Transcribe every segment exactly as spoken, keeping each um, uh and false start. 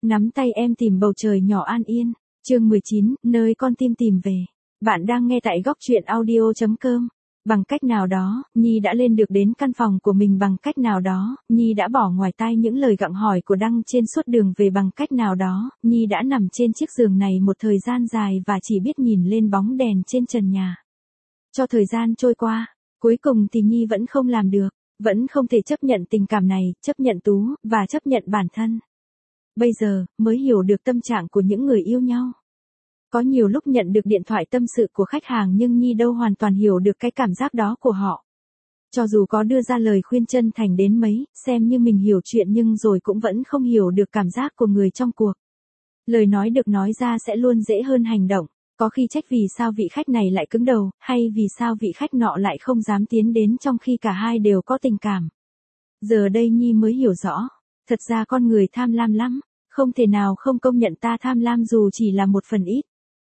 Nắm tay em tìm bầu trời nhỏ An Yên. Chương mười chín, nơi con tim tìm về. Bạn đang nghe tại góc truyện audio chấm com. Bằng cách nào đó, Nhi đã lên được đến căn phòng của mình bằng cách nào đó, Nhi đã bỏ ngoài tai những lời gặng hỏi của Đăng trên suốt đường về bằng cách nào đó, Nhi đã nằm trên chiếc giường này một thời gian dài và chỉ biết nhìn lên bóng đèn trên trần nhà. Cho thời gian trôi qua, cuối cùng thì Nhi vẫn không làm được, vẫn không thể chấp nhận tình cảm này, chấp nhận Tú, và chấp nhận bản thân. Bây giờ, mới hiểu được tâm trạng của những người yêu nhau. Có nhiều lúc nhận được điện thoại tâm sự của khách hàng nhưng Nhi đâu hoàn toàn hiểu được cái cảm giác đó của họ. Cho dù có đưa ra lời khuyên chân thành đến mấy, xem như mình hiểu chuyện nhưng rồi cũng vẫn không hiểu được cảm giác của người trong cuộc. Lời nói được nói ra sẽ luôn dễ hơn hành động, có khi trách vì sao vị khách này lại cứng đầu, hay vì sao vị khách nọ lại không dám tiến đến trong khi cả hai đều có tình cảm. Giờ đây Nhi mới hiểu rõ, thật ra con người tham lam lắm, không thể nào không công nhận ta tham lam dù chỉ là một phần ít.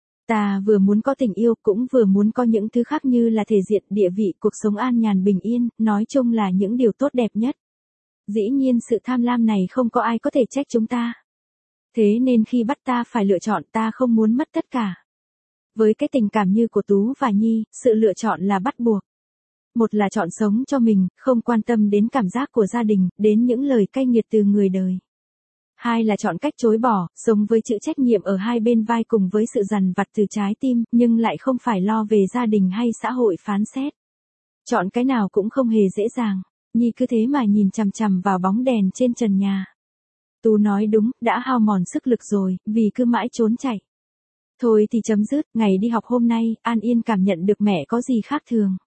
Ta vừa muốn có tình yêu cũng vừa muốn có những thứ khác như là thể diện, địa vị, cuộc sống an nhàn bình yên, nói chung là những điều tốt đẹp nhất. Dĩ nhiên sự tham lam này không có ai có thể trách chúng ta. Thế nên khi bắt ta phải lựa chọn ta không muốn mất tất cả. Với cái tình cảm như của Tú và Nhi, sự lựa chọn là bắt buộc. Một là chọn sống cho mình, không quan tâm đến cảm giác của gia đình, đến những lời cay nghiệt từ người đời. Hai là chọn cách chối bỏ, sống với chữ trách nhiệm ở hai bên vai cùng với sự dằn vặt từ trái tim, nhưng lại không phải lo về gia đình hay xã hội phán xét. Chọn cái nào cũng không hề dễ dàng, Nhi cứ thế mà nhìn chằm chằm vào bóng đèn trên trần nhà. Tú nói đúng, đã hao mòn sức lực rồi, vì cứ mãi trốn chạy. Thôi thì chấm dứt, ngày đi học hôm nay, An Yên cảm nhận được mẹ có gì khác thường.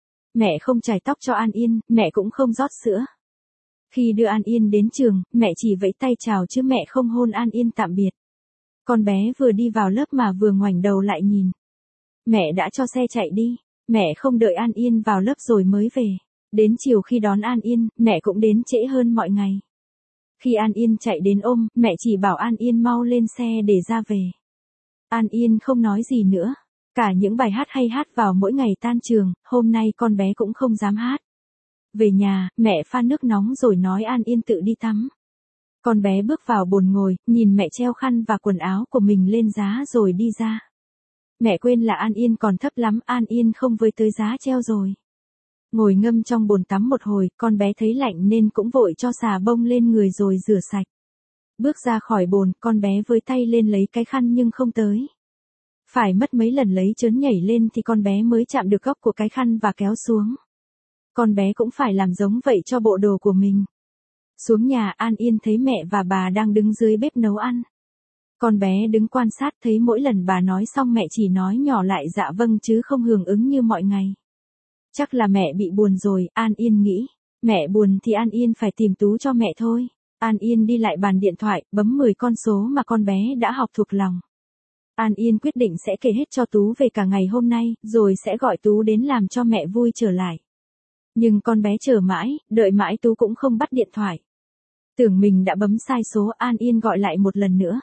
Mẹ không chải tóc cho An Yên, mẹ cũng không rót sữa. Khi đưa An Yên đến trường, mẹ chỉ vẫy tay chào chứ mẹ không hôn An Yên tạm biệt. Con bé vừa đi vào lớp mà vừa ngoảnh đầu lại nhìn. Mẹ đã cho xe chạy đi, mẹ không đợi An Yên vào lớp rồi mới về. Đến chiều khi đón An Yên, mẹ cũng đến trễ hơn mọi ngày. Khi An Yên chạy đến ôm, mẹ chỉ bảo An Yên mau lên xe để ra về. An Yên không nói gì nữa. Cả những bài hát hay hát vào mỗi ngày tan trường, hôm nay con bé cũng không dám hát. Về nhà, mẹ pha nước nóng rồi nói An Yên tự đi tắm. Con bé bước vào bồn ngồi, nhìn mẹ treo khăn và quần áo của mình lên giá rồi đi ra. Mẹ quên là An Yên còn thấp lắm, An Yên không với tới giá treo rồi. Ngồi ngâm trong bồn tắm một hồi, con bé thấy lạnh nên cũng vội cho xà bông lên người rồi rửa sạch. Bước ra khỏi bồn, con bé với tay lên lấy cái khăn nhưng không tới. Phải mất mấy lần lấy trớn nhảy lên thì con bé mới chạm được góc của cái khăn và kéo xuống. Con bé cũng phải làm giống vậy cho bộ đồ của mình. Xuống nhà An Yên thấy mẹ và bà đang đứng dưới bếp nấu ăn. Con bé đứng quan sát thấy mỗi lần bà nói xong mẹ chỉ nói nhỏ lại dạ vâng chứ không hưởng ứng như mọi ngày. Chắc là mẹ bị buồn rồi, An Yên nghĩ. Mẹ buồn thì An Yên phải tìm Tú cho mẹ thôi. An Yên đi lại bàn điện thoại, bấm mười con số mà con bé đã học thuộc lòng. An Yên quyết định sẽ kể hết cho Tú về cả ngày hôm nay, rồi sẽ gọi Tú đến làm cho mẹ vui trở lại. Nhưng con bé chờ mãi, đợi mãi Tú cũng không bắt điện thoại. Tưởng mình đã bấm sai số, An Yên gọi lại một lần nữa.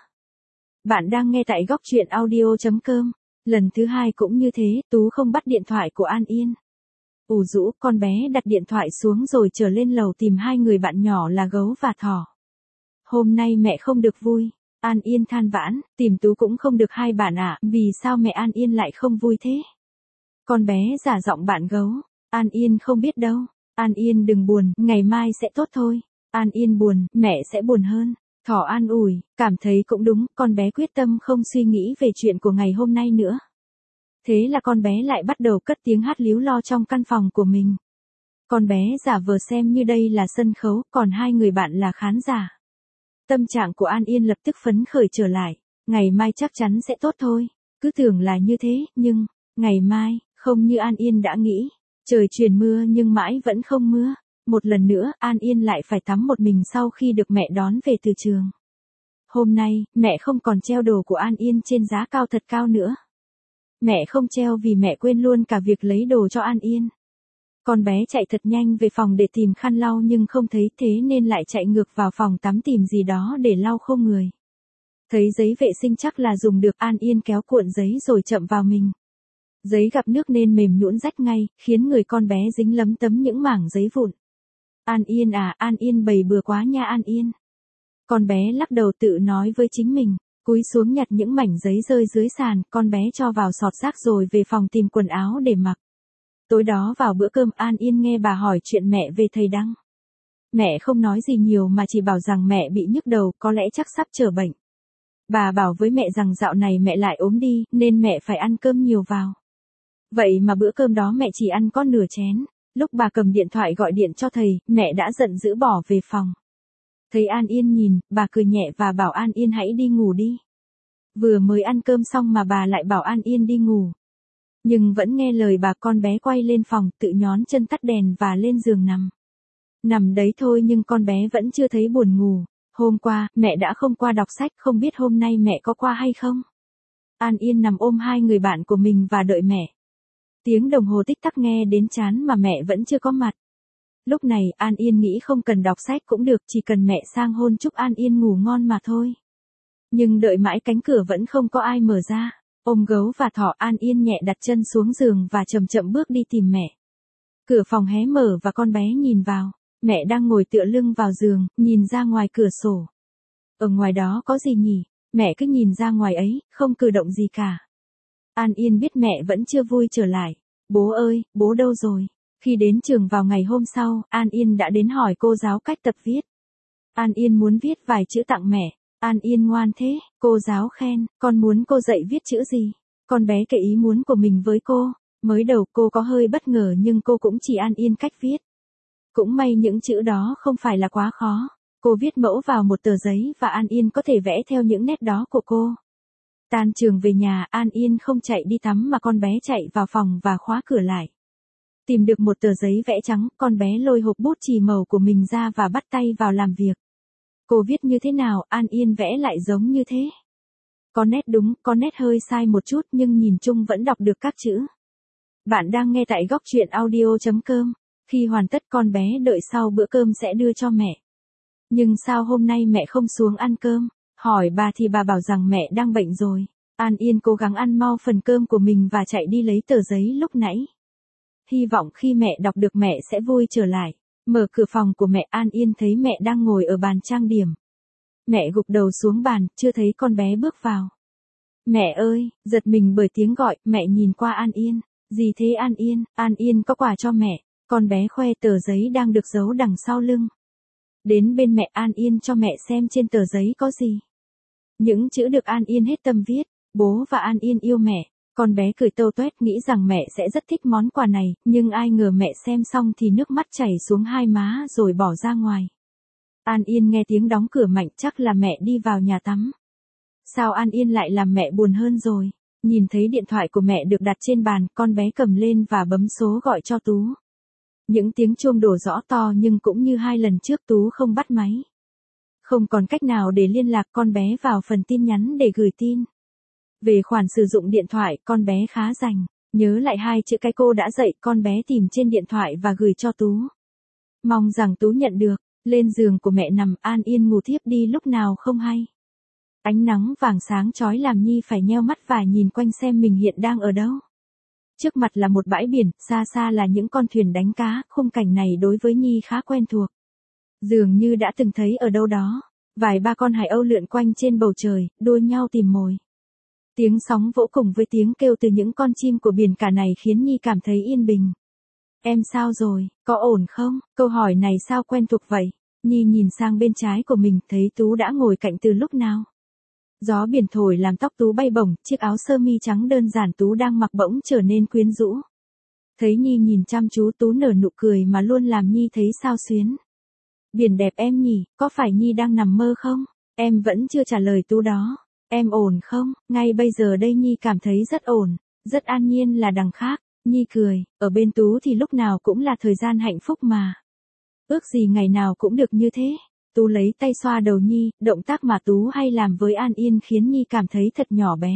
Bạn đang nghe tại góc truyện audio chấm com. Lần thứ hai cũng như thế, Tú không bắt điện thoại của An Yên. Ủ rũ, con bé đặt điện thoại xuống rồi trở lên lầu tìm hai người bạn nhỏ là gấu và thỏ. Hôm nay mẹ không được vui. An Yên than vãn, tìm Tú cũng không được hai bạn ạ, à, vì sao mẹ An Yên lại không vui thế? Con bé giả giọng bạn gấu. An Yên không biết đâu. An Yên đừng buồn, ngày mai sẽ tốt thôi. An Yên buồn, mẹ sẽ buồn hơn. Thỏ an ủi, cảm thấy cũng đúng, con bé quyết tâm không suy nghĩ về chuyện của ngày hôm nay nữa. Thế là con bé lại bắt đầu cất tiếng hát líu lo trong căn phòng của mình. Con bé giả vờ xem như đây là sân khấu, còn hai người bạn là khán giả. Tâm trạng của An Yên lập tức phấn khởi trở lại. Ngày mai chắc chắn sẽ tốt thôi. Cứ tưởng là như thế, nhưng, ngày mai, không như An Yên đã nghĩ. Trời chuyển mưa nhưng mãi vẫn không mưa. Một lần nữa, An Yên lại phải tắm một mình sau khi được mẹ đón về từ trường. Hôm nay, mẹ không còn treo đồ của An Yên trên giá cao thật cao nữa. Mẹ không treo vì mẹ quên luôn cả việc lấy đồ cho An Yên. Con bé chạy thật nhanh về phòng để tìm khăn lau nhưng không thấy, thế nên lại chạy ngược vào phòng tắm tìm gì đó để lau khô người. Thấy giấy vệ sinh chắc là dùng được, An Yên kéo cuộn giấy rồi chậm vào mình. Giấy gặp nước nên mềm nhũn rách ngay, khiến người con bé dính lấm tấm những mảng giấy vụn. An Yên à, An Yên bày bừa quá nha An Yên. Con bé lắc đầu tự nói với chính mình, cúi xuống nhặt những mảnh giấy rơi dưới sàn, con bé cho vào sọt rác rồi về phòng tìm quần áo để mặc. Tối đó vào bữa cơm An Yên nghe bà hỏi chuyện mẹ về thầy Đăng. Mẹ không nói gì nhiều mà chỉ bảo rằng mẹ bị nhức đầu, có lẽ chắc sắp trở bệnh. Bà bảo với mẹ rằng dạo này mẹ lại ốm đi, nên mẹ phải ăn cơm nhiều vào. Vậy mà bữa cơm đó mẹ chỉ ăn có nửa chén. Lúc bà cầm điện thoại gọi điện cho thầy, mẹ đã giận dữ bỏ về phòng. Thấy An Yên nhìn, bà cười nhẹ và bảo An Yên hãy đi ngủ đi. Vừa mới ăn cơm xong mà bà lại bảo An Yên đi ngủ. Nhưng vẫn nghe lời bà, con bé quay lên phòng, tự nhón chân tắt đèn và lên giường nằm. Nằm đấy thôi nhưng con bé vẫn chưa thấy buồn ngủ. Hôm qua, mẹ đã không qua đọc sách, không biết hôm nay mẹ có qua hay không? An Yên nằm ôm hai người bạn của mình và đợi mẹ. Tiếng đồng hồ tích tắc nghe đến chán mà mẹ vẫn chưa có mặt. Lúc này An Yên nghĩ không cần đọc sách cũng được, chỉ cần mẹ sang hôn chúc An Yên ngủ ngon mà thôi. Nhưng đợi mãi cánh cửa vẫn không có ai mở ra. Ôm gấu và thỏ, An Yên nhẹ đặt chân xuống giường và chậm chậm bước đi tìm mẹ. Cửa phòng hé mở và con bé nhìn vào. Mẹ đang ngồi tựa lưng vào giường, nhìn ra ngoài cửa sổ. Ở ngoài đó có gì nhỉ? Mẹ cứ nhìn ra ngoài ấy, không cử động gì cả. An Yên biết mẹ vẫn chưa vui trở lại. Bố ơi, bố đâu rồi? Khi đến trường vào ngày hôm sau, An Yên đã đến hỏi cô giáo cách tập viết. An Yên muốn viết vài chữ tặng mẹ. An Yên ngoan thế, cô giáo khen, con muốn cô dạy viết chữ gì? Con bé kể ý muốn của mình với cô. Mới đầu cô có hơi bất ngờ nhưng cô cũng chỉ An Yên cách viết. Cũng may những chữ đó không phải là quá khó. Cô viết mẫu vào một tờ giấy và An Yên có thể vẽ theo những nét đó của cô. Tan trường về nhà, An Yên không chạy đi tắm mà con bé chạy vào phòng và khóa cửa lại. Tìm được một tờ giấy vẽ trắng, con bé lôi hộp bút chì màu của mình ra và bắt tay vào làm việc. Cô viết như thế nào, An Yên vẽ lại giống như thế. Có nét đúng, có nét hơi sai một chút nhưng nhìn chung vẫn đọc được các chữ. Bạn đang nghe tại góc truyện audio chấm com. Khi hoàn tất con bé đợi sau bữa cơm sẽ đưa cho mẹ. Nhưng sao hôm nay mẹ không xuống ăn cơm? Hỏi bà thì bà bảo rằng mẹ đang bệnh rồi. An Yên cố gắng ăn mau phần cơm của mình và chạy đi lấy tờ giấy lúc nãy. Hy vọng khi mẹ đọc được mẹ sẽ vui trở lại. Mở cửa phòng của mẹ, An Yên thấy mẹ đang ngồi ở bàn trang điểm. Mẹ gục đầu xuống bàn, chưa thấy con bé bước vào. Mẹ ơi, giật mình bởi tiếng gọi, mẹ nhìn qua An Yên. Gì thế An Yên? An Yên có quà cho mẹ. Con bé khoe tờ giấy đang được giấu đằng sau lưng. Đến bên mẹ, An Yên cho mẹ xem trên tờ giấy có gì. Những chữ được An Yên hết tâm viết. Bố và An Yên yêu mẹ. Con bé cười tâu toét nghĩ rằng mẹ sẽ rất thích món quà này, nhưng ai ngờ mẹ xem xong thì nước mắt chảy xuống hai má rồi bỏ ra ngoài. An Yên nghe tiếng đóng cửa mạnh, chắc là mẹ đi vào nhà tắm. Sao An Yên lại làm mẹ buồn hơn rồi? Nhìn thấy điện thoại của mẹ được đặt trên bàn, con bé cầm lên và bấm số gọi cho Tú. Những tiếng chuông đổ rõ to nhưng cũng như hai lần trước Tú không bắt máy. Không còn cách nào để liên lạc, con bé vào phần tin nhắn để gửi tin. Về khoản sử dụng điện thoại, con bé khá rành. Nhớ lại hai chữ cái cô đã dạy, con bé tìm trên điện thoại và gửi cho Tú. Mong rằng Tú nhận được. Lên giường của mẹ nằm, An Yên ngủ thiếp đi lúc nào không hay. Ánh nắng vàng sáng chói làm Nhi phải nheo mắt và nhìn quanh xem mình hiện đang ở đâu. Trước mặt là một bãi biển, xa xa là những con thuyền đánh cá, khung cảnh này đối với Nhi khá quen thuộc. Dường như đã từng thấy ở đâu đó. Vài ba con hải âu lượn quanh trên bầu trời, đua nhau tìm mồi. Tiếng sóng vỗ cùng với tiếng kêu từ những con chim của biển cả này khiến Nhi cảm thấy yên bình. Em sao rồi, có ổn không? Câu hỏi này sao quen thuộc vậy? Nhi nhìn sang bên trái của mình, thấy Tú đã ngồi cạnh từ lúc nào. Gió biển thổi làm tóc Tú bay bổng, chiếc áo sơ mi trắng đơn giản Tú đang mặc bỗng trở nên quyến rũ. Thấy Nhi nhìn chăm chú, Tú nở nụ cười mà luôn làm Nhi thấy xao xuyến. Biển đẹp em nhỉ, có phải Nhi đang nằm mơ không? Em vẫn chưa trả lời Tú đó. Em ổn không? Ngay bây giờ đây Nhi cảm thấy rất ổn, rất an nhiên là đằng khác. Nhi cười, ở bên Tú thì lúc nào cũng là thời gian hạnh phúc mà. Ước gì ngày nào cũng được như thế. Tú lấy tay xoa đầu Nhi, động tác mà Tú hay làm với An Yên khiến Nhi cảm thấy thật nhỏ bé.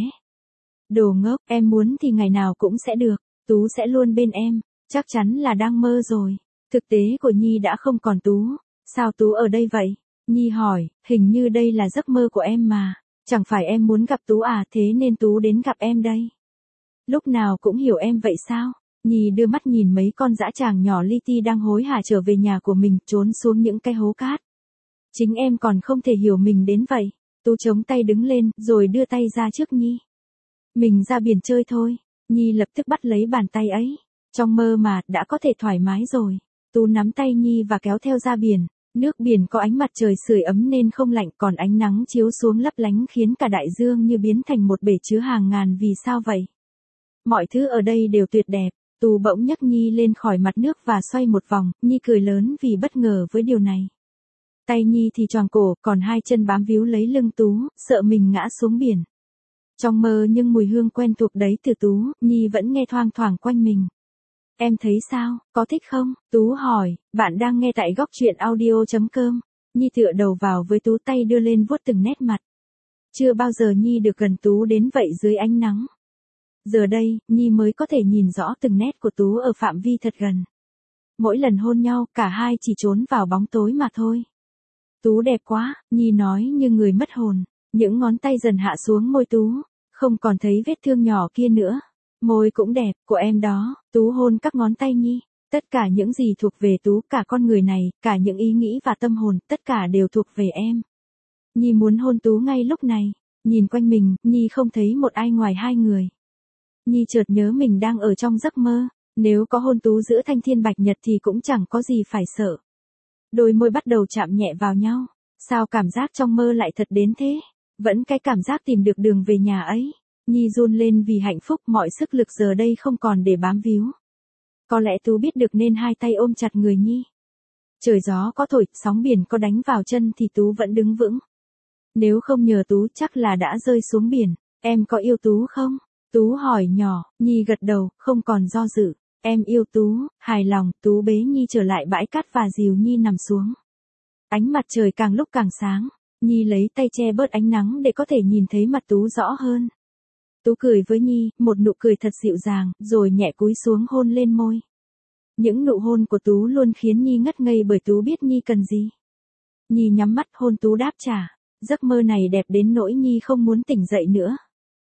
Đồ ngốc, em muốn thì ngày nào cũng sẽ được, Tú sẽ luôn bên em, chắc chắn là đang mơ rồi. Thực tế của Nhi đã không còn Tú. Sao Tú ở đây vậy? Nhi hỏi, hình như đây là giấc mơ của em mà. Chẳng phải em muốn gặp Tú à, thế nên Tú đến gặp em đây. Lúc nào cũng hiểu em vậy sao? Nhi đưa mắt nhìn mấy con dã tràng nhỏ li ti đang hối hả trở về nhà của mình, trốn xuống những cái hố cát. Chính em còn không thể hiểu mình đến vậy. Tú chống tay đứng lên, rồi đưa tay ra trước Nhi. Mình ra biển chơi thôi. Nhi lập tức bắt lấy bàn tay ấy. Trong mơ mà, đã có thể thoải mái rồi. Tú nắm tay Nhi và kéo theo ra biển. Nước biển có ánh mặt trời sưởi ấm nên không lạnh, còn ánh nắng chiếu xuống lấp lánh khiến cả đại dương như biến thành một bể chứa hàng ngàn vì sao vậy. Mọi thứ ở đây đều tuyệt đẹp. Tú bỗng nhấc Nhi lên khỏi mặt nước và xoay một vòng, Nhi cười lớn vì bất ngờ với điều này. Tay Nhi thì choàng cổ, còn hai chân bám víu lấy lưng Tú, sợ mình ngã xuống biển. Trong mơ nhưng mùi hương quen thuộc đấy từ Tú, Nhi vẫn nghe thoang thoảng quanh mình. Em thấy sao, có thích không? Tú hỏi, bạn đang nghe tại góc truyện audio chấm com. Nhi tựa đầu vào với Tú, tay đưa lên vuốt từng nét mặt. Chưa bao giờ Nhi được gần Tú đến vậy dưới ánh nắng. Giờ đây, Nhi mới có thể nhìn rõ từng nét của Tú ở phạm vi thật gần. Mỗi lần hôn nhau, cả hai chỉ trốn vào bóng tối mà thôi. Tú đẹp quá, Nhi nói như người mất hồn. Những ngón tay dần hạ xuống môi Tú, không còn thấy vết thương nhỏ kia nữa. Môi cũng đẹp, của em đó. Tú hôn các ngón tay Nhi. Tất cả những gì thuộc về Tú, cả con người này, cả những ý nghĩ và tâm hồn, tất cả đều thuộc về em. Nhi muốn hôn Tú ngay lúc này. Nhìn quanh mình, Nhi không thấy một ai ngoài hai người. Nhi chợt nhớ mình đang ở trong giấc mơ. Nếu có hôn Tú giữa thanh thiên bạch nhật thì cũng chẳng có gì phải sợ. Đôi môi bắt đầu chạm nhẹ vào nhau. Sao cảm giác trong mơ lại thật đến thế? Vẫn cái cảm giác tìm được đường về nhà ấy. Nhi run lên vì hạnh phúc, mọi sức lực giờ đây không còn để bám víu. Có lẽ Tú biết được nên hai tay ôm chặt người Nhi. Trời gió có thổi, sóng biển có đánh vào chân thì Tú vẫn đứng vững. Nếu không nhờ Tú chắc là đã rơi xuống biển. Em có yêu Tú không? Tú hỏi nhỏ. Nhi gật đầu, không còn do dự. Em yêu Tú. Hài lòng, Tú bế Nhi trở lại bãi cát và dìu Nhi nằm xuống. Ánh mặt trời càng lúc càng sáng. Nhi lấy tay che bớt ánh nắng để có thể nhìn thấy mặt Tú rõ hơn. Tú cười với Nhi, một nụ cười thật dịu dàng, rồi nhẹ cúi xuống hôn lên môi. Những nụ hôn của Tú luôn khiến Nhi ngất ngây bởi Tú biết Nhi cần gì. Nhi nhắm mắt hôn Tú đáp trả. Giấc mơ này đẹp đến nỗi Nhi không muốn tỉnh dậy nữa.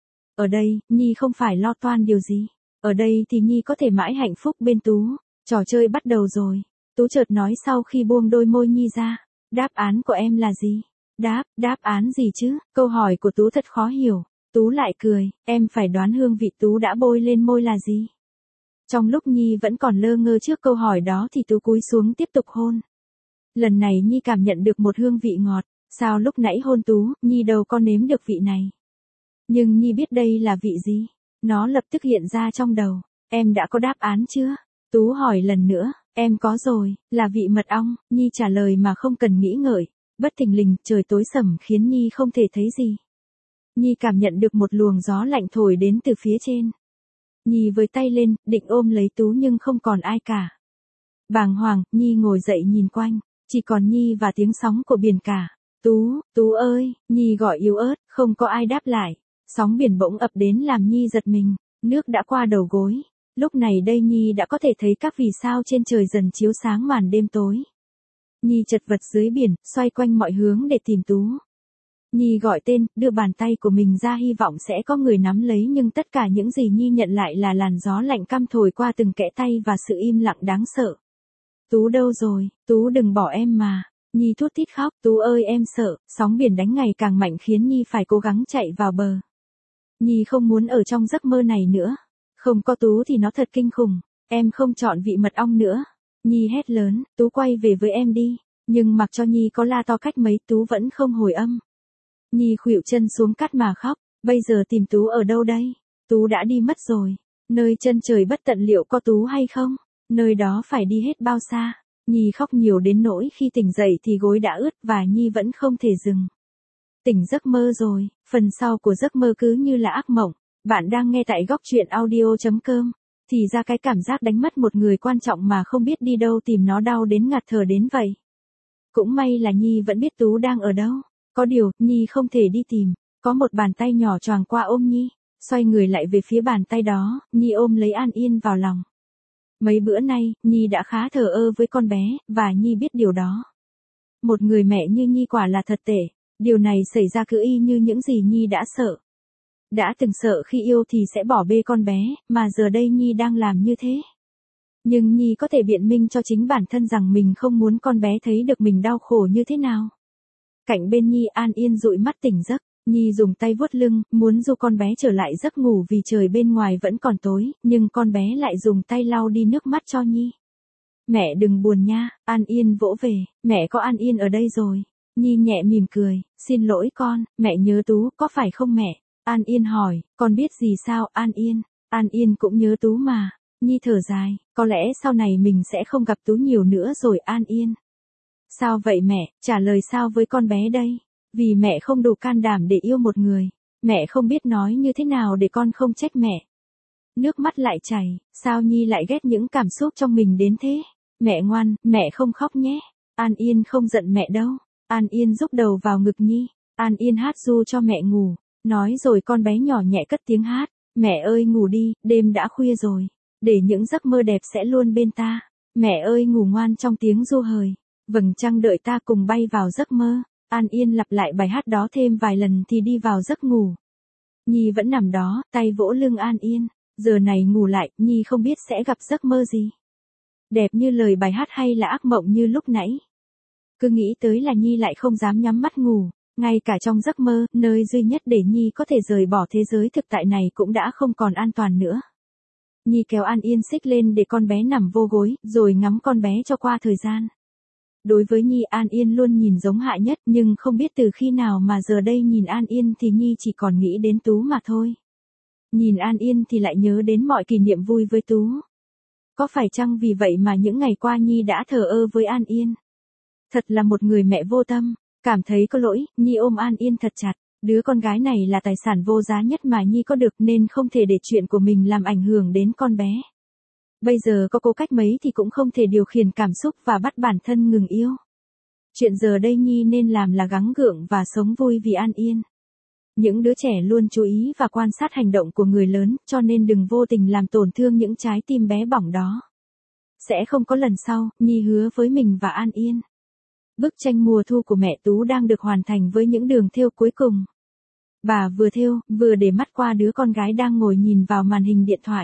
Ở đây, Nhi không phải lo toan điều gì. Ở đây thì Nhi có thể mãi hạnh phúc bên Tú. Trò chơi bắt đầu rồi. Tú chợt nói sau khi buông đôi môi Nhi ra. Đáp án của em là gì? Đáp, đáp án gì chứ? Câu hỏi của Tú thật khó hiểu. Tú lại cười, em phải đoán hương vị Tú đã bôi lên môi là gì? Trong lúc Nhi vẫn còn lơ ngơ trước câu hỏi đó thì Tú cúi xuống tiếp tục hôn. Lần này Nhi cảm nhận được một hương vị ngọt. Sao lúc nãy hôn Tú, Nhi đâu có nếm được vị này? Nhưng Nhi biết đây là vị gì? Nó lập tức hiện ra trong đầu. Em đã có đáp án chưa? Tú hỏi lần nữa. Em có rồi, là vị mật ong. Nhi trả lời mà không cần nghĩ ngợi. Bất thình lình, trời tối sầm khiến Nhi không thể thấy gì. Nhi cảm nhận được một luồng gió lạnh thổi đến từ phía trên. Nhi với tay lên, định ôm lấy Tú nhưng không còn ai cả. Bàng hoàng, Nhi ngồi dậy nhìn quanh. Chỉ còn Nhi và tiếng sóng của biển cả. Tú, Tú ơi, Nhi gọi yếu ớt, không có ai đáp lại. Sóng biển bỗng ập đến làm Nhi giật mình. Nước đã qua đầu gối. Lúc này đây Nhi đã có thể thấy các vì sao trên trời dần chiếu sáng màn đêm tối. Nhi chật vật dưới biển, xoay quanh mọi hướng để tìm Tú. Nhi gọi tên, đưa bàn tay của mình ra hy vọng sẽ có người nắm lấy, nhưng tất cả những gì Nhi nhận lại là làn gió lạnh căm thổi qua từng kẽ tay và sự im lặng đáng sợ. Tú đâu rồi? Tú đừng bỏ em mà. Nhi thút thít khóc. Tú ơi em sợ. Sóng biển đánh ngày càng mạnh khiến Nhi phải cố gắng chạy vào bờ. Nhi không muốn ở trong giấc mơ này nữa. Không có Tú thì nó thật kinh khủng. Em không chọn vị mật ong nữa. Nhi hét lớn. Tú quay về với em đi. Nhưng mặc cho Nhi có la to cách mấy Tú vẫn không hồi âm. Nhi khuỵu chân xuống cát mà khóc. Bây giờ tìm Tú ở đâu đây? Tú đã đi mất rồi. Nơi chân trời bất tận liệu có Tú hay không? Nơi đó phải đi hết bao xa? Nhi khóc nhiều đến nỗi khi tỉnh dậy thì gối đã ướt và Nhi vẫn không thể dừng. Tỉnh giấc mơ rồi, phần sau của giấc mơ cứ như là ác mộng. Bạn đang nghe tại góc truyện audio chấm com. Thì ra cái cảm giác đánh mất một người quan trọng mà không biết đi đâu tìm nó đau đến ngạt thở đến vậy. Cũng may là Nhi vẫn biết Tú đang ở đâu. Có điều, Nhi không thể đi tìm. Có một bàn tay nhỏ choàng qua ôm Nhi. Xoay người lại về phía bàn tay đó, Nhi ôm lấy An Yên vào lòng. Mấy bữa nay, Nhi đã khá thờ ơ với con bé, và Nhi biết điều đó. Một người mẹ như Nhi quả là thật tệ. Điều này xảy ra cứ y như những gì Nhi đã sợ. Đã từng sợ khi yêu thì sẽ bỏ bê con bé, mà giờ đây Nhi đang làm như thế. Nhưng Nhi có thể biện minh cho chính bản thân rằng mình không muốn con bé thấy được mình đau khổ như thế nào. Cạnh bên Nhi An Yên dụi mắt tỉnh giấc, Nhi dùng tay vuốt lưng, muốn dụ con bé trở lại giấc ngủ vì trời bên ngoài vẫn còn tối, nhưng con bé lại dùng tay lau đi nước mắt cho Nhi. Mẹ đừng buồn nha, An Yên vỗ về, mẹ có An Yên ở đây rồi. Nhi nhẹ mỉm cười, xin lỗi con, mẹ nhớ Tú, có phải không mẹ? An Yên hỏi, con biết gì sao An Yên? An Yên cũng nhớ Tú mà. Nhi thở dài, có lẽ sau này mình sẽ không gặp Tú nhiều nữa rồi An Yên. Sao vậy mẹ, trả lời sao với con bé đây? Vì mẹ không đủ can đảm để yêu một người. Mẹ không biết nói như thế nào để con không trách mẹ. Nước mắt lại chảy, sao Nhi lại ghét những cảm xúc trong mình đến thế? Mẹ ngoan, mẹ không khóc nhé. An Yên không giận mẹ đâu. An Yên rúc đầu vào ngực Nhi. An Yên hát ru cho mẹ ngủ. Nói rồi con bé nhỏ nhẹ cất tiếng hát. Mẹ ơi ngủ đi, đêm đã khuya rồi. Để những giấc mơ đẹp sẽ luôn bên ta. Mẹ ơi ngủ ngoan trong tiếng ru hời. Vầng trăng đợi ta cùng bay vào giấc mơ. An Yên lặp lại bài hát đó thêm vài lần thì đi vào giấc ngủ. Nhi vẫn nằm đó, tay vỗ lưng An Yên. Giờ này ngủ lại, Nhi không biết sẽ gặp giấc mơ gì. Đẹp như lời bài hát hay là ác mộng như lúc nãy. Cứ nghĩ tới là Nhi lại không dám nhắm mắt ngủ. Ngay cả trong giấc mơ, nơi duy nhất để Nhi có thể rời bỏ thế giới thực tại này cũng đã không còn an toàn nữa. Nhi kéo An Yên xích lên để con bé nằm vô gối, rồi ngắm con bé cho qua thời gian. Đối với Nhi An Yên luôn nhìn giống Hạ Nhất, nhưng không biết từ khi nào mà giờ đây nhìn An Yên thì Nhi chỉ còn nghĩ đến Tú mà thôi. Nhìn An Yên thì lại nhớ đến mọi kỷ niệm vui với Tú. Có phải chăng vì vậy mà những ngày qua Nhi đã thờ ơ với An Yên? Thật là một người mẹ vô tâm, cảm thấy có lỗi, Nhi ôm An Yên thật chặt. Đứa con gái này là tài sản vô giá nhất mà Nhi có được nên không thể để chuyện của mình làm ảnh hưởng đến con bé. Bây giờ có cố cách mấy thì cũng không thể điều khiển cảm xúc và bắt bản thân ngừng yêu. Chuyện giờ đây Nhi nên làm là gắng gượng và sống vui vì An Yên. Những đứa trẻ luôn chú ý và quan sát hành động của người lớn, cho nên đừng vô tình làm tổn thương những trái tim bé bỏng đó. Sẽ không có lần sau, Nhi hứa với mình và An Yên. Bức tranh mùa thu của mẹ Tú đang được hoàn thành với những đường thêu cuối cùng. Bà vừa thêu, vừa để mắt qua đứa con gái đang ngồi nhìn vào màn hình điện thoại.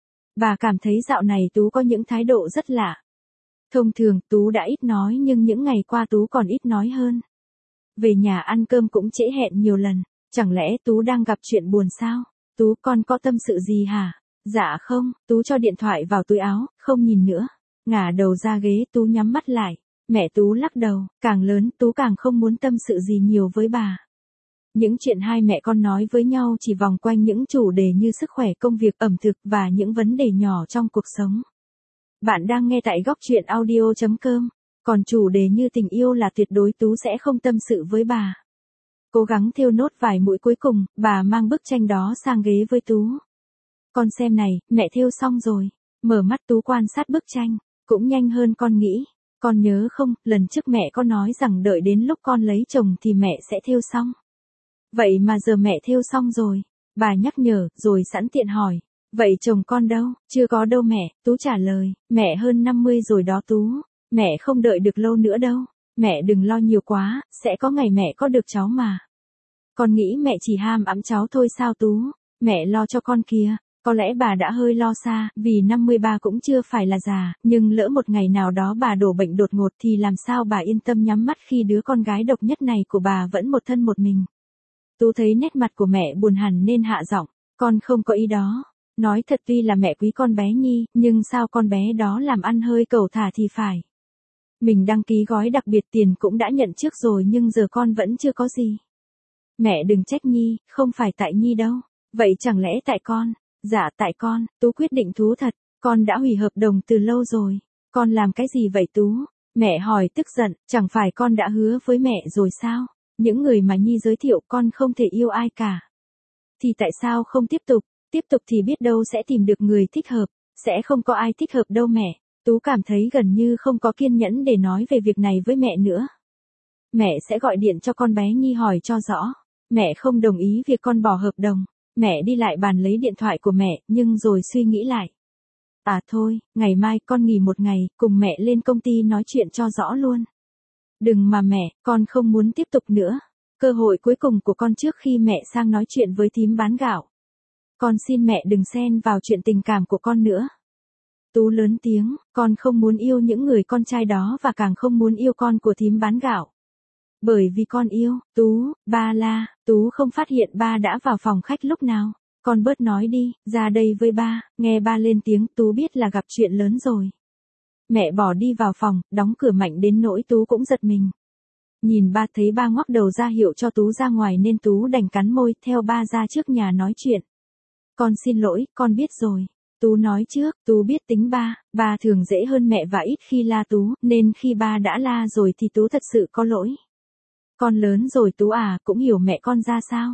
Bà cảm thấy dạo này Tú có những thái độ rất lạ. Thông thường Tú đã ít nói nhưng những ngày qua Tú còn ít nói hơn. Về nhà ăn cơm cũng trễ hẹn nhiều lần. Chẳng lẽ Tú đang gặp chuyện buồn sao? Tú con có tâm sự gì hả? Dạ không, Tú cho điện thoại vào túi áo, không nhìn nữa. Ngả đầu ra ghế Tú nhắm mắt lại. Mẹ Tú lắc đầu, càng lớn Tú càng không muốn tâm sự gì nhiều với bà. Những chuyện hai mẹ con nói với nhau chỉ vòng quanh những chủ đề như sức khỏe, công việc, ẩm thực và những vấn đề nhỏ trong cuộc sống. Bạn đang nghe tại góc truyện audio chấm com. Còn chủ đề như tình yêu là tuyệt đối Tú sẽ không tâm sự với bà. Cố gắng thêu nốt vài mũi cuối cùng, bà mang bức tranh đó sang ghế với Tú. Con xem này, mẹ thêu xong rồi. Mở mắt Tú quan sát bức tranh, cũng nhanh hơn con nghĩ. Con nhớ không, lần trước mẹ có nói rằng đợi đến lúc con lấy chồng thì mẹ sẽ thêu xong. Vậy mà giờ mẹ thêu xong rồi. Bà nhắc nhở, rồi sẵn tiện hỏi. Vậy chồng con đâu? Chưa có đâu mẹ, Tú trả lời. Mẹ hơn năm mươi rồi đó Tú. Mẹ không đợi được lâu nữa đâu. Mẹ đừng lo nhiều quá, sẽ có ngày mẹ có được cháu mà. Con nghĩ mẹ chỉ ham ẵm cháu thôi sao Tú? Mẹ lo cho con kìa. Có lẽ bà đã hơi lo xa, vì năm mươi ba cũng chưa phải là già, nhưng lỡ một ngày nào đó bà đổ bệnh đột ngột thì làm sao bà yên tâm nhắm mắt khi đứa con gái độc nhất này của bà vẫn một thân một mình. Tú thấy nét mặt của mẹ buồn hẳn nên hạ giọng, con không có ý đó. Nói thật tuy là mẹ quý con bé Nhi, nhưng sao con bé đó làm ăn hơi cẩu thả thì phải. Mình đăng ký gói đặc biệt tiền cũng đã nhận trước rồi nhưng giờ con vẫn chưa có gì. Mẹ đừng trách Nhi, không phải tại Nhi đâu. Vậy chẳng lẽ tại con? Dạ tại con, Tú quyết định thú thật, con đã hủy hợp đồng từ lâu rồi. Con làm cái gì vậy Tú? Mẹ hỏi tức giận, chẳng phải con đã hứa với mẹ rồi sao? Những người mà Nhi giới thiệu con không thể yêu ai cả. Thì tại sao không tiếp tục? Tiếp tục thì biết đâu sẽ tìm được người thích hợp, sẽ không có ai thích hợp đâu mẹ. Tú cảm thấy gần như không có kiên nhẫn để nói về việc này với mẹ nữa. Mẹ sẽ gọi điện cho con bé Nhi hỏi cho rõ. Mẹ không đồng ý việc con bỏ hợp đồng. Mẹ đi lại bàn lấy điện thoại của mẹ, nhưng rồi suy nghĩ lại. À thôi, ngày mai con nghỉ một ngày, cùng mẹ lên công ty nói chuyện cho rõ luôn. Đừng mà mẹ, con không muốn tiếp tục nữa. Cơ hội cuối cùng của con trước khi mẹ sang nói chuyện với thím bán gạo. Con xin mẹ đừng xen vào chuyện tình cảm của con nữa. Tú lớn tiếng, con không muốn yêu những người con trai đó và càng không muốn yêu con của thím bán gạo. Bởi vì con yêu, Tú, ba la, Tú không phát hiện ba đã vào phòng khách lúc nào. Con bớt nói đi, ra đây với ba, nghe ba lên tiếng Tú biết là gặp chuyện lớn rồi. Mẹ bỏ đi vào phòng, đóng cửa mạnh đến nỗi Tú cũng giật mình. Nhìn ba thấy ba ngoắc đầu ra hiệu cho Tú ra ngoài nên Tú đành cắn môi theo ba ra trước nhà nói chuyện. Con xin lỗi, con biết rồi. Tú nói trước, Tú biết tính ba, ba thường dễ hơn mẹ và ít khi la Tú, nên khi ba đã la rồi thì Tú thật sự có lỗi. Con lớn rồi Tú à, cũng hiểu mẹ con ra sao.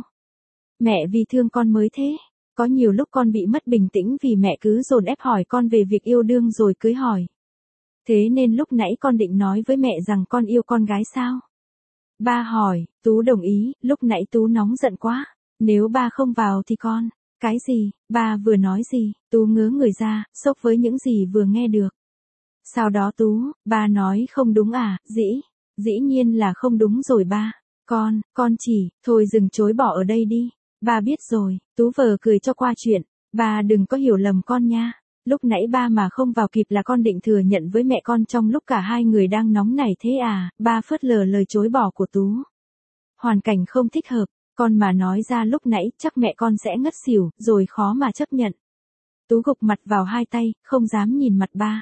Mẹ vì thương con mới thế. Có nhiều lúc con bị mất bình tĩnh vì mẹ cứ dồn ép hỏi con về việc yêu đương rồi cưới hỏi. Thế nên lúc nãy con định nói với mẹ rằng con yêu con gái sao? Ba hỏi, Tú đồng ý, lúc nãy Tú nóng giận quá. Nếu ba không vào thì con, cái gì, ba vừa nói gì, Tú ngớ người ra, sốc với những gì vừa nghe được. Sau đó Tú, ba nói không đúng à, dĩ, dĩ nhiên là không đúng rồi ba. Con, con chỉ, thôi dừng chối bỏ ở đây đi. Ba biết rồi, Tú vờ cười cho qua chuyện. Ba đừng có hiểu lầm con nha. Lúc nãy ba mà không vào kịp là con định thừa nhận với mẹ con trong lúc cả hai người đang nóng nảy thế à, ba phớt lờ lời chối bỏ của Tú. Hoàn cảnh không thích hợp, con mà nói ra lúc nãy chắc mẹ con sẽ ngất xỉu, rồi khó mà chấp nhận. Tú gục mặt vào hai tay, không dám nhìn mặt ba.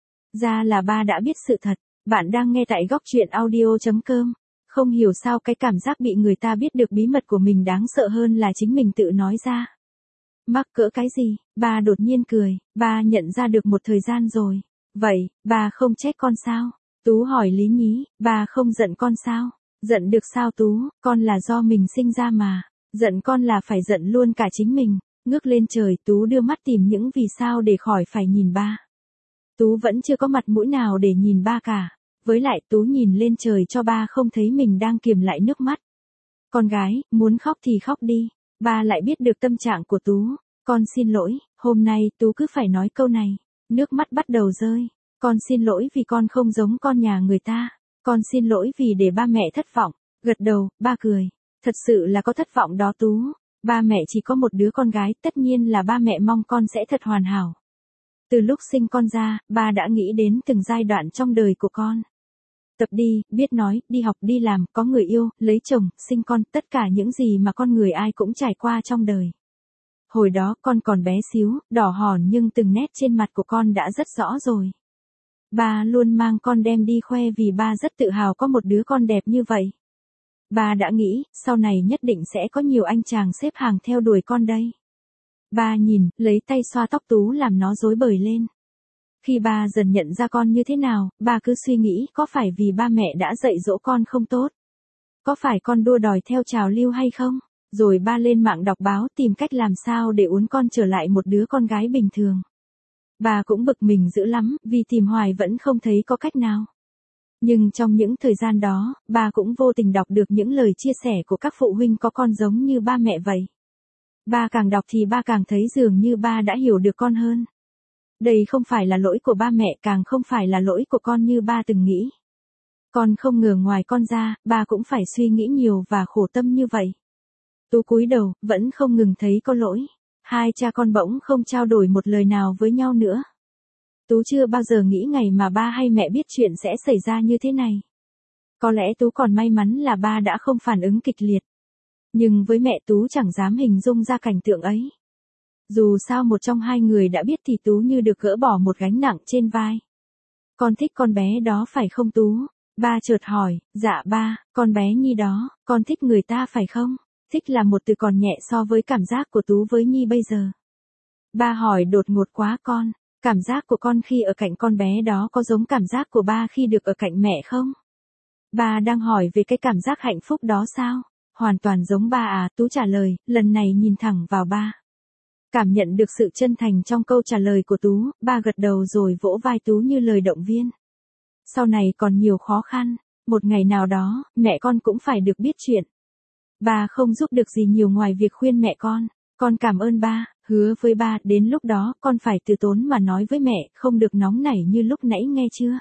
Ra là ba đã biết sự thật, bạn đang nghe tại góc truyện audio chấm com. Không hiểu sao cái cảm giác bị người ta biết được bí mật của mình đáng sợ hơn là chính mình tự nói ra. Mắc cỡ cái gì, ba đột nhiên cười, ba nhận ra được một thời gian rồi. Vậy, ba không trách con sao? Tú hỏi lý nhí, ba không giận con sao? Giận được sao Tú, con là do mình sinh ra mà. Giận con là phải giận luôn cả chính mình. Ngước lên trời Tú đưa mắt tìm những vì sao để khỏi phải nhìn ba. Tú vẫn chưa có mặt mũi nào để nhìn ba cả. Với lại Tú nhìn lên trời cho ba không thấy mình đang kiềm lại nước mắt. Con gái, muốn khóc thì khóc đi. Ba lại biết được tâm trạng của Tú. Con xin lỗi, hôm nay Tú cứ phải nói câu này. Nước mắt bắt đầu rơi. Con xin lỗi vì con không giống con nhà người ta. Con xin lỗi vì để ba mẹ thất vọng. Gật đầu, ba cười. Thật sự là có thất vọng đó Tú. Ba mẹ chỉ có một đứa con gái, tất nhiên là ba mẹ mong con sẽ thật hoàn hảo. Từ lúc sinh con ra, ba đã nghĩ đến từng giai đoạn trong đời của con. Tập đi, biết nói, đi học, đi làm, có người yêu, lấy chồng, sinh con, tất cả những gì mà con người ai cũng trải qua trong đời. Hồi đó con còn bé xíu, đỏ hòn nhưng từng nét trên mặt của con đã rất rõ rồi. Ba luôn mang con đem đi khoe vì ba rất tự hào có một đứa con đẹp như vậy. Ba đã nghĩ, sau này nhất định sẽ có nhiều anh chàng xếp hàng theo đuổi con đây. Ba nhìn, lấy tay xoa tóc Tú làm nó rối bời lên. Khi ba dần nhận ra con như thế nào, ba cứ suy nghĩ có phải vì ba mẹ đã dạy dỗ con không tốt? Có phải con đua đòi theo trào lưu hay không? Rồi ba lên mạng đọc báo tìm cách làm sao để uốn con trở lại một đứa con gái bình thường. Ba cũng bực mình dữ lắm, vì tìm hoài vẫn không thấy có cách nào. Nhưng trong những thời gian đó, ba cũng vô tình đọc được những lời chia sẻ của các phụ huynh có con giống như ba mẹ vậy. Ba càng đọc thì ba càng thấy dường như ba đã hiểu được con hơn. Đây không phải là lỗi của ba mẹ, càng không phải là lỗi của con như ba từng nghĩ. Con không ngờ ngoài con ra, ba cũng phải suy nghĩ nhiều và khổ tâm như vậy. Tú cúi đầu, vẫn không ngừng thấy có lỗi. Hai cha con bỗng không trao đổi một lời nào với nhau nữa. Tú chưa bao giờ nghĩ ngày mà ba hay mẹ biết chuyện sẽ xảy ra như thế này. Có lẽ Tú còn may mắn là ba đã không phản ứng kịch liệt. Nhưng với mẹ Tú chẳng dám hình dung ra cảnh tượng ấy. Dù sao một trong hai người đã biết thì Tú như được gỡ bỏ một gánh nặng trên vai. Con thích con bé đó phải không Tú? Ba chợt hỏi, dạ ba, con bé Nhi đó, con thích người ta phải không? Thích là một từ còn nhẹ so với cảm giác của Tú với Nhi bây giờ. Ba hỏi đột ngột quá con, cảm giác của con khi ở cạnh con bé đó có giống cảm giác của ba khi được ở cạnh mẹ không? Ba đang hỏi về cái cảm giác hạnh phúc đó sao? Hoàn toàn giống ba à, Tú trả lời, lần này nhìn thẳng vào ba. Cảm nhận được sự chân thành trong câu trả lời của Tú, ba gật đầu rồi vỗ vai Tú như lời động viên. Sau này còn nhiều khó khăn, một ngày nào đó, mẹ con cũng phải được biết chuyện. Ba không giúp được gì nhiều ngoài việc khuyên mẹ con. Con cảm ơn ba, hứa với ba, đến lúc đó con phải từ tốn mà nói với mẹ, không được nóng nảy như lúc nãy nghe chưa?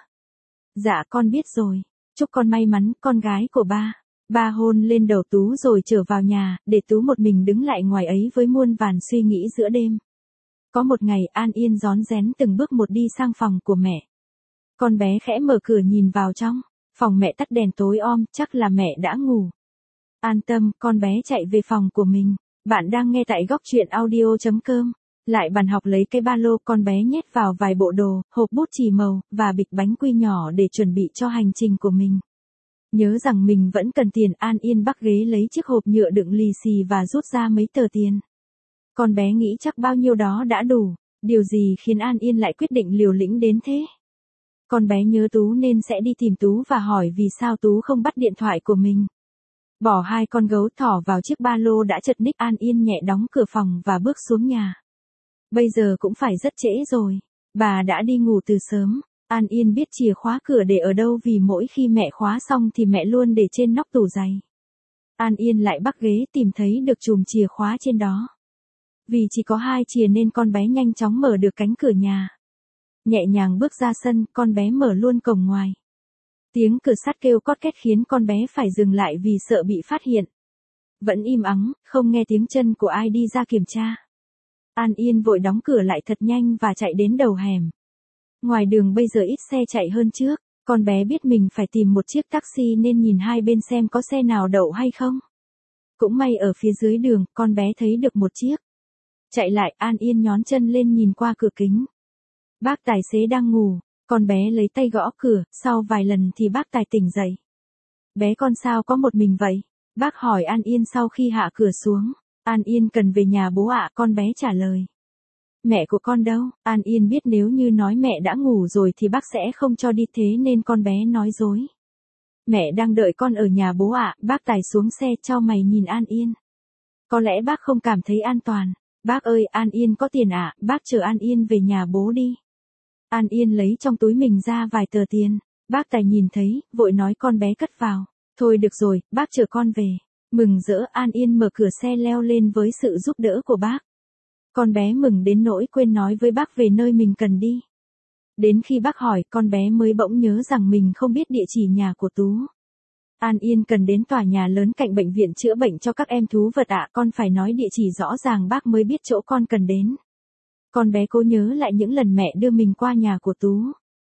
Dạ con biết rồi, chúc con may mắn, con gái của ba. Ba hôn lên đầu Tú rồi trở vào nhà, để Tú một mình đứng lại ngoài ấy với muôn vàn suy nghĩ giữa đêm. Có một ngày An Yên rón rén từng bước một đi sang phòng của mẹ. Con bé khẽ mở cửa nhìn vào trong. Phòng mẹ tắt đèn tối om, chắc là mẹ đã ngủ. An tâm, con bé chạy về phòng của mình. Bạn đang nghe tại góc truyện audio.com. Lại bàn học lấy cái ba lô, con bé nhét vào vài bộ đồ, hộp bút chì màu, và bịch bánh quy nhỏ để chuẩn bị cho hành trình của mình. Nhớ rằng mình vẫn cần tiền, An Yên bắc ghế lấy chiếc hộp nhựa đựng lì xì và rút ra mấy tờ tiền. Con bé nghĩ chắc bao nhiêu đó đã đủ, điều gì khiến An Yên lại quyết định liều lĩnh đến thế? Con bé nhớ Tú nên sẽ đi tìm Tú và hỏi vì sao Tú không bắt điện thoại của mình. Bỏ hai con gấu thỏ vào chiếc ba lô đã chật ních, An Yên nhẹ đóng cửa phòng và bước xuống nhà. Bây giờ cũng phải rất trễ rồi, bà đã đi ngủ từ sớm. An Yên biết chìa khóa cửa để ở đâu vì mỗi khi mẹ khóa xong thì mẹ luôn để trên nóc tủ giày. An Yên lại bắc ghế tìm thấy được chùm chìa khóa trên đó. Vì chỉ có hai chìa nên con bé nhanh chóng mở được cánh cửa nhà. Nhẹ nhàng bước ra sân, con bé mở luôn cổng ngoài. Tiếng cửa sắt kêu cót két khiến con bé phải dừng lại vì sợ bị phát hiện. Vẫn im ắng, không nghe tiếng chân của ai đi ra kiểm tra. An Yên vội đóng cửa lại thật nhanh và chạy đến đầu hẻm. Ngoài đường bây giờ ít xe chạy hơn trước, con bé biết mình phải tìm một chiếc taxi nên nhìn hai bên xem có xe nào đậu hay không. Cũng may ở phía dưới đường, con bé thấy được một chiếc. Chạy lại, An Yên nhón chân lên nhìn qua cửa kính. Bác tài xế đang ngủ, con bé lấy tay gõ cửa, sau vài lần thì bác tài tỉnh dậy. Bé con sao có một mình vậy? Bác hỏi An Yên sau khi hạ cửa xuống. An Yên cần về nhà bố ạ, con bé trả lời. Mẹ của con đâu? An Yên biết nếu như nói mẹ đã ngủ rồi thì bác sẽ không cho đi, thế nên con bé nói dối. Mẹ đang đợi con ở nhà bố ạ. Bác tài xuống xe chau mày nhìn An Yên. Có lẽ bác không cảm thấy an toàn. Bác ơi, An Yên có tiền ạ, bác chở An Yên về nhà bố đi. An Yên lấy trong túi mình ra vài tờ tiền. Bác tài nhìn thấy, vội nói con bé cất vào. Thôi được rồi, bác chở con về. Mừng rỡ, An Yên mở cửa xe leo lên với sự giúp đỡ của bác. Con bé mừng đến nỗi quên nói với bác về nơi mình cần đi. Đến khi bác hỏi, con bé mới bỗng nhớ rằng mình không biết địa chỉ nhà của Tú. An Yên cần đến tòa nhà lớn cạnh bệnh viện chữa bệnh cho các em thú vật ạ, con phải nói địa chỉ rõ ràng bác mới biết chỗ con cần đến. Con bé cố nhớ lại những lần mẹ đưa mình qua nhà của Tú.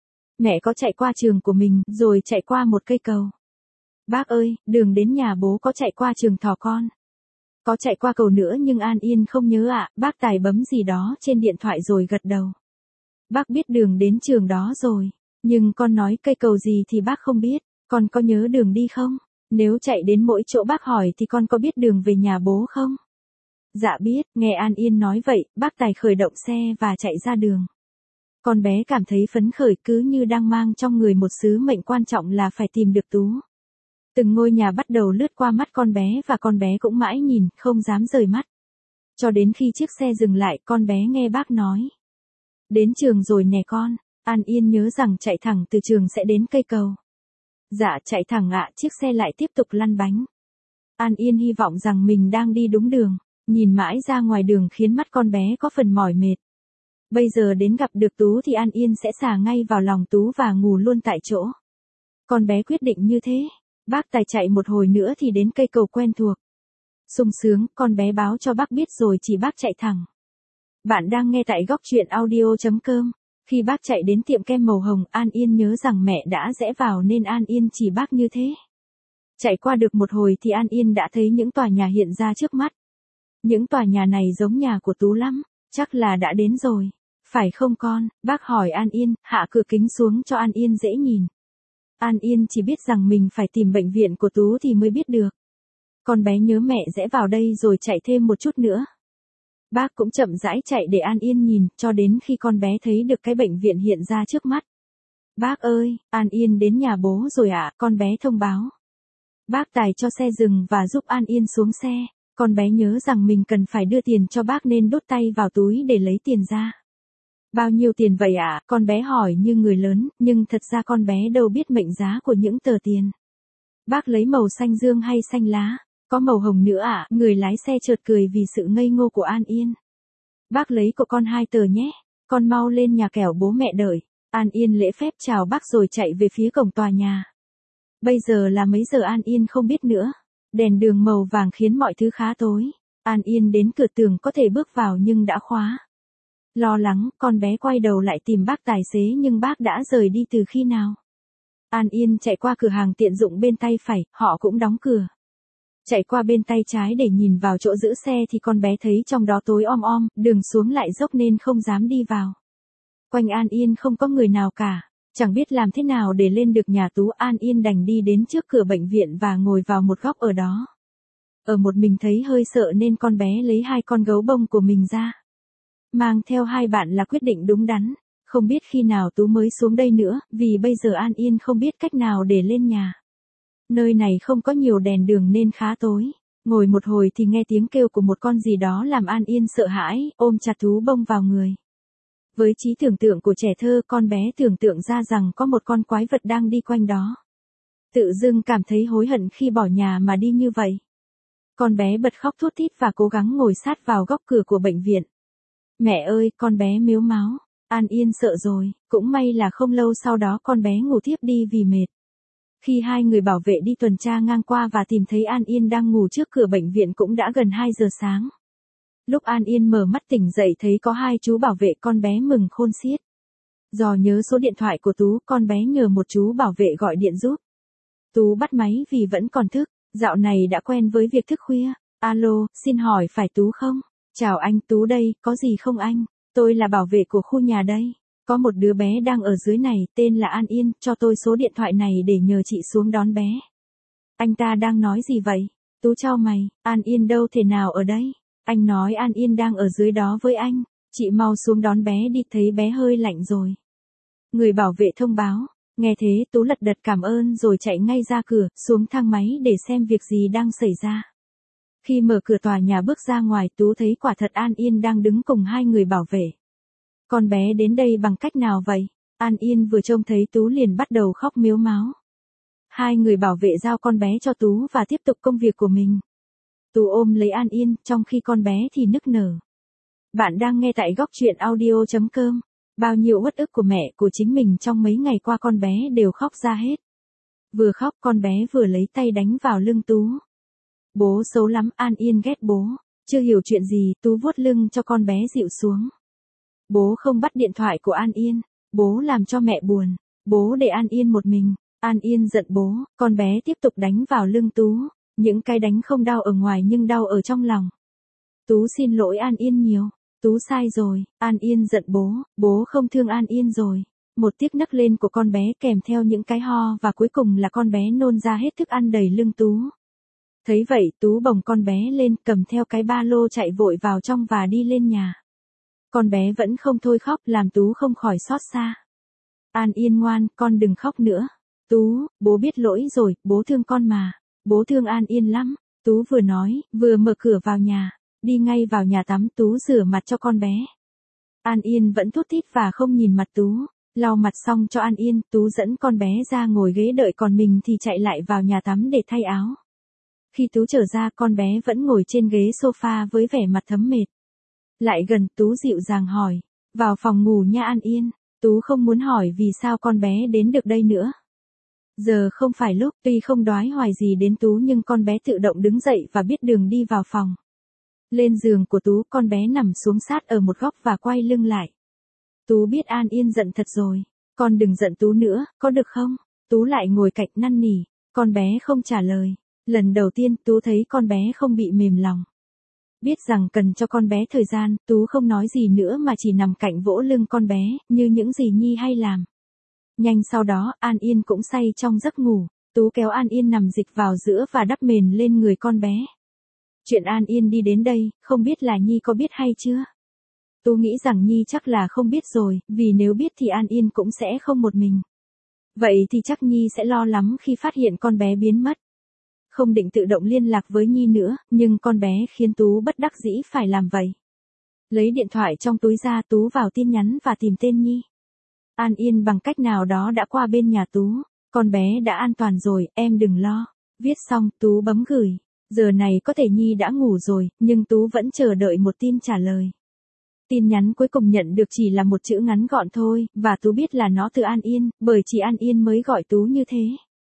Mẹ có chạy qua trường của mình, rồi chạy qua một cây cầu. Bác ơi, đường đến nhà bố có chạy qua trường Thỏ Con. Có chạy qua cầu nữa nhưng An Yên không nhớ ạ, bác tài bấm gì đó trên điện thoại rồi gật đầu. Bác biết đường đến trường đó rồi, nhưng con nói cây cầu gì thì bác không biết, con có nhớ đường đi không? Nếu chạy đến mỗi chỗ bác hỏi thì con có biết đường về nhà bố không? Dạ biết, nghe An Yên nói vậy, bác tài khởi động xe và chạy ra đường. Con bé cảm thấy phấn khởi cứ như đang mang trong người một sứ mệnh quan trọng là phải tìm được Tú. Từng ngôi nhà bắt đầu lướt qua mắt con bé và con bé cũng mãi nhìn, không dám rời mắt. Cho đến khi chiếc xe dừng lại, con bé nghe bác nói. Đến trường rồi nè con. An Yên nhớ rằng chạy thẳng từ trường sẽ đến cây cầu. Dạ chạy thẳng ạ, chiếc xe lại tiếp tục lăn bánh. An Yên hy vọng rằng mình đang đi đúng đường, nhìn mãi ra ngoài đường khiến mắt con bé có phần mỏi mệt. Bây giờ đến gặp được Tú thì An Yên sẽ xà ngay vào lòng Tú và ngủ luôn tại chỗ. Con bé quyết định như thế. Bác tài chạy một hồi nữa thì đến cây cầu quen thuộc. Sung sướng, con bé báo cho bác biết rồi chỉ bác chạy thẳng. Bạn đang nghe tại góc truyện audio.com. Khi bác chạy đến tiệm kem màu hồng, An Yên nhớ rằng mẹ đã rẽ vào nên An Yên chỉ bác như thế. Chạy qua được một hồi thì An Yên đã thấy những tòa nhà hiện ra trước mắt. Những tòa nhà này giống nhà của Tú lắm, chắc là đã đến rồi. Phải không con? Bác hỏi An Yên, hạ cửa kính xuống cho An Yên dễ nhìn. An Yên chỉ biết rằng mình phải tìm bệnh viện của Tú thì mới biết được. Con bé nhớ mẹ rẽ vào đây rồi chạy thêm một chút nữa. Bác cũng chậm rãi chạy để An Yên nhìn, cho đến khi con bé thấy được cái bệnh viện hiện ra trước mắt. Bác ơi, An Yên đến nhà bố rồi ạ, à, con bé thông báo. Bác tài cho xe dừng và giúp An Yên xuống xe. Con bé nhớ rằng mình cần phải đưa tiền cho bác nên đút tay vào túi để lấy tiền ra. Bao nhiêu tiền vậy ạ? À? Con bé hỏi như người lớn, nhưng thật ra con bé đâu biết mệnh giá của những tờ tiền. Bác lấy màu xanh dương hay xanh lá? Có màu hồng nữa ạ? À? Người lái xe chợt cười vì sự ngây ngô của An Yên. Bác lấy của con hai tờ nhé. Con mau lên nhà kẻo bố mẹ đợi. An Yên lễ phép chào bác rồi chạy về phía cổng tòa nhà. Bây giờ là mấy giờ An Yên không biết nữa. Đèn đường màu vàng khiến mọi thứ khá tối. An Yên đến cửa tường có thể bước vào nhưng đã khóa. Lo lắng, con bé quay đầu lại tìm bác tài xế nhưng bác đã rời đi từ khi nào. An Yên chạy qua cửa hàng tiện dụng bên tay phải, họ cũng đóng cửa. Chạy qua bên tay trái để nhìn vào chỗ giữ xe thì con bé thấy trong đó tối om om, đường xuống lại dốc nên không dám đi vào. Quanh An Yên không có người nào cả, chẳng biết làm thế nào để lên được nhà Tú. An Yên đành đi đến trước cửa bệnh viện và ngồi vào một góc ở đó. Ở một mình thấy hơi sợ nên con bé lấy hai con gấu bông của mình ra. Mang theo hai bạn là quyết định đúng đắn, không biết khi nào Tú mới xuống đây nữa, vì bây giờ An Yên không biết cách nào để lên nhà. Nơi này không có nhiều đèn đường nên khá tối. Ngồi một hồi thì nghe tiếng kêu của một con gì đó làm An Yên sợ hãi, ôm chặt thú bông vào người. Với trí tưởng tượng của trẻ thơ, con bé tưởng tượng ra rằng có một con quái vật đang đi quanh đó. Tự dưng cảm thấy hối hận khi bỏ nhà mà đi như vậy. Con bé bật khóc thút thít và cố gắng ngồi sát vào góc cửa của bệnh viện. Mẹ ơi, con bé mếu máo. An Yên sợ rồi, cũng may là không lâu sau đó con bé ngủ thiếp đi vì mệt. Khi hai người bảo vệ đi tuần tra ngang qua và tìm thấy An Yên đang ngủ trước cửa bệnh viện cũng đã gần hai giờ sáng. Lúc An Yên mở mắt tỉnh dậy thấy có hai chú bảo vệ, con bé mừng khôn xiết. Dò nhớ số điện thoại của Tú, con bé nhờ một chú bảo vệ gọi điện giúp. Tú bắt máy vì vẫn còn thức, dạo này đã quen với việc thức khuya. Alo, xin hỏi phải Tú không? Chào anh, Tú đây, có gì không anh? Tôi là bảo vệ của khu nhà đây. Có một đứa bé đang ở dưới này, tên là An Yên, cho tôi số điện thoại này để nhờ chị xuống đón bé. Anh ta đang nói gì vậy? Tú chau mày, An Yên đâu thể nào ở đây? Anh nói An Yên đang ở dưới đó với anh, chị mau xuống đón bé đi, thấy bé hơi lạnh rồi. Người bảo vệ thông báo, nghe thế Tú lật đật cảm ơn rồi chạy ngay ra cửa, xuống thang máy để xem việc gì đang xảy ra. Khi mở cửa tòa nhà bước ra ngoài, Tú thấy quả thật An Yên đang đứng cùng hai người bảo vệ. Con bé đến đây bằng cách nào vậy? An Yên vừa trông thấy Tú liền bắt đầu khóc mếu máo. Hai người bảo vệ giao con bé cho Tú và tiếp tục công việc của mình. Tú ôm lấy An Yên, trong khi con bé thì nức nở. Bạn đang nghe tại góc truyện audio chấm com. Bao nhiêu uất ức của mẹ của chính mình trong mấy ngày qua con bé đều khóc ra hết. Vừa khóc con bé vừa lấy tay đánh vào lưng Tú. Bố xấu lắm, An Yên ghét bố. Chưa hiểu chuyện gì, Tú vuốt lưng cho con bé dịu xuống. Bố không bắt điện thoại của An Yên. Bố làm cho mẹ buồn. Bố để An Yên một mình. An Yên giận bố, con bé tiếp tục đánh vào lưng Tú. Những cái đánh không đau ở ngoài nhưng đau ở trong lòng. Tú xin lỗi An Yên nhiều. Tú sai rồi. An Yên giận bố, bố không thương An Yên rồi. Một tiếc nấc lên của con bé kèm theo những cái ho và cuối cùng là con bé nôn ra hết thức ăn đầy lưng Tú. Thấy vậy, Tú bồng con bé lên, cầm theo cái ba lô chạy vội vào trong và đi lên nhà. Con bé vẫn không thôi khóc, làm Tú không khỏi xót xa. An Yên ngoan, con đừng khóc nữa. Tú, bố biết lỗi rồi, bố thương con mà. Bố thương An Yên lắm. Tú vừa nói, vừa mở cửa vào nhà. Đi ngay vào nhà tắm, Tú rửa mặt cho con bé. An Yên vẫn thút thít và không nhìn mặt Tú. Lau mặt xong cho An Yên, Tú dẫn con bé ra ngồi ghế đợi, còn mình thì chạy lại vào nhà tắm để thay áo. Khi Tú trở ra, con bé vẫn ngồi trên ghế sofa với vẻ mặt thấm mệt. Lại gần, Tú dịu dàng hỏi, vào phòng ngủ nha An Yên. Tú không muốn hỏi vì sao con bé đến được đây nữa. Giờ không phải lúc, tuy không đoái hoài gì đến Tú nhưng con bé tự động đứng dậy và biết đường đi vào phòng. Lên giường của Tú, con bé nằm xuống sát ở một góc và quay lưng lại. Tú biết An Yên giận thật rồi. Con đừng giận Tú nữa, có được không? Tú lại ngồi cạnh năn nỉ. Con bé không trả lời. Lần đầu tiên Tú thấy con bé không bị mềm lòng. Biết rằng cần cho con bé thời gian, Tú không nói gì nữa mà chỉ nằm cạnh vỗ lưng con bé, như những gì Nhi hay làm. Nhanh sau đó, An Yên cũng say trong giấc ngủ. Tú kéo An Yên nằm dịch vào giữa và đắp mền lên người con bé. Chuyện An Yên đi đến đây, không biết là Nhi có biết hay chưa? Tú nghĩ rằng Nhi chắc là không biết rồi, vì nếu biết thì An Yên cũng sẽ không một mình. Vậy thì chắc Nhi sẽ lo lắm khi phát hiện con bé biến mất. Không định tự động liên lạc với Nhi nữa, nhưng con bé khiến Tú bất đắc dĩ phải làm vậy. Lấy điện thoại trong túi ra, Tú vào tin nhắn và tìm tên Nhi. An Yên bằng cách nào đó đã qua bên nhà Tú. Con bé đã an toàn rồi, em đừng lo. Viết xong, Tú bấm gửi. Giờ này có thể Nhi đã ngủ rồi, nhưng Tú vẫn chờ đợi một tin trả lời. Tin nhắn cuối cùng nhận được chỉ là một chữ ngắn gọn thôi, và Tú biết là nó từ An Yên, bởi chỉ An Yên mới gọi Tú như thế.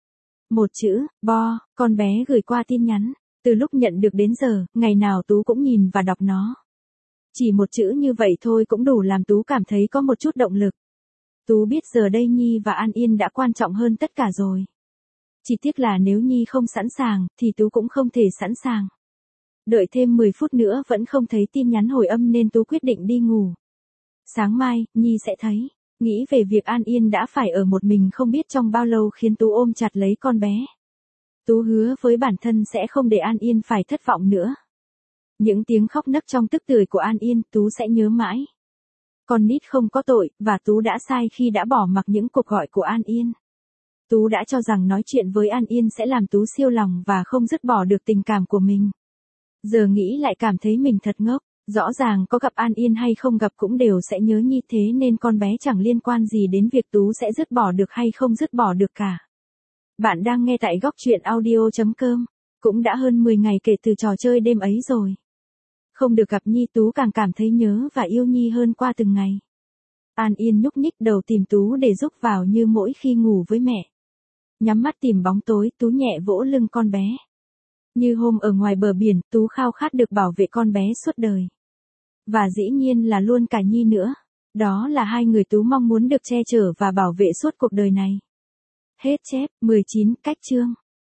Một chữ, bo, con bé gửi qua tin nhắn. Từ lúc nhận được đến giờ, ngày nào Tú cũng nhìn và đọc nó. Chỉ một chữ như vậy thôi cũng đủ làm Tú cảm thấy có một chút động lực. Tú biết giờ đây Nhi và An Yên đã quan trọng hơn tất cả rồi. Chỉ tiếc là nếu Nhi không sẵn sàng, thì Tú cũng không thể sẵn sàng. Đợi thêm mười phút nữa vẫn không thấy tin nhắn hồi âm nên Tú quyết định đi ngủ. Sáng mai, Nhi sẽ thấy. Nghĩ về việc An Yên đã phải ở một mình không biết trong bao lâu khiến Tú ôm chặt lấy con bé. Tú hứa với bản thân sẽ không để An Yên phải thất vọng nữa. Những tiếng khóc nấc trong tức tưởi của An Yên Tú sẽ nhớ mãi. Con nít không có tội, và Tú đã sai khi đã bỏ mặc những cuộc gọi của An Yên. Tú đã cho rằng nói chuyện với An Yên sẽ làm Tú siêu lòng và không dứt bỏ được tình cảm của mình. Giờ nghĩ lại cảm thấy mình thật ngốc. Rõ ràng có gặp An Yên hay không gặp cũng đều sẽ nhớ Nhi, thế nên con bé chẳng liên quan gì đến việc Tú sẽ dứt bỏ được hay không dứt bỏ được cả. Bạn đang nghe tại góc truyện audio chấm com. Cũng đã hơn mười ngày kể từ trò chơi đêm ấy rồi. Không được gặp Nhi, Tú càng cảm thấy nhớ và yêu Nhi hơn qua từng ngày. An Yên nhúc nhích đầu tìm Tú để giúp vào như mỗi khi ngủ với mẹ. Nhắm mắt tìm bóng tối, Tú nhẹ vỗ lưng con bé. Như hôm ở ngoài bờ biển, Tú khao khát được bảo vệ con bé suốt đời. Và dĩ nhiên là luôn cả Nhi nữa. Đó là hai người Tú mong muốn được che chở và bảo vệ suốt cuộc đời này. Hết chép, mười chín cách chương.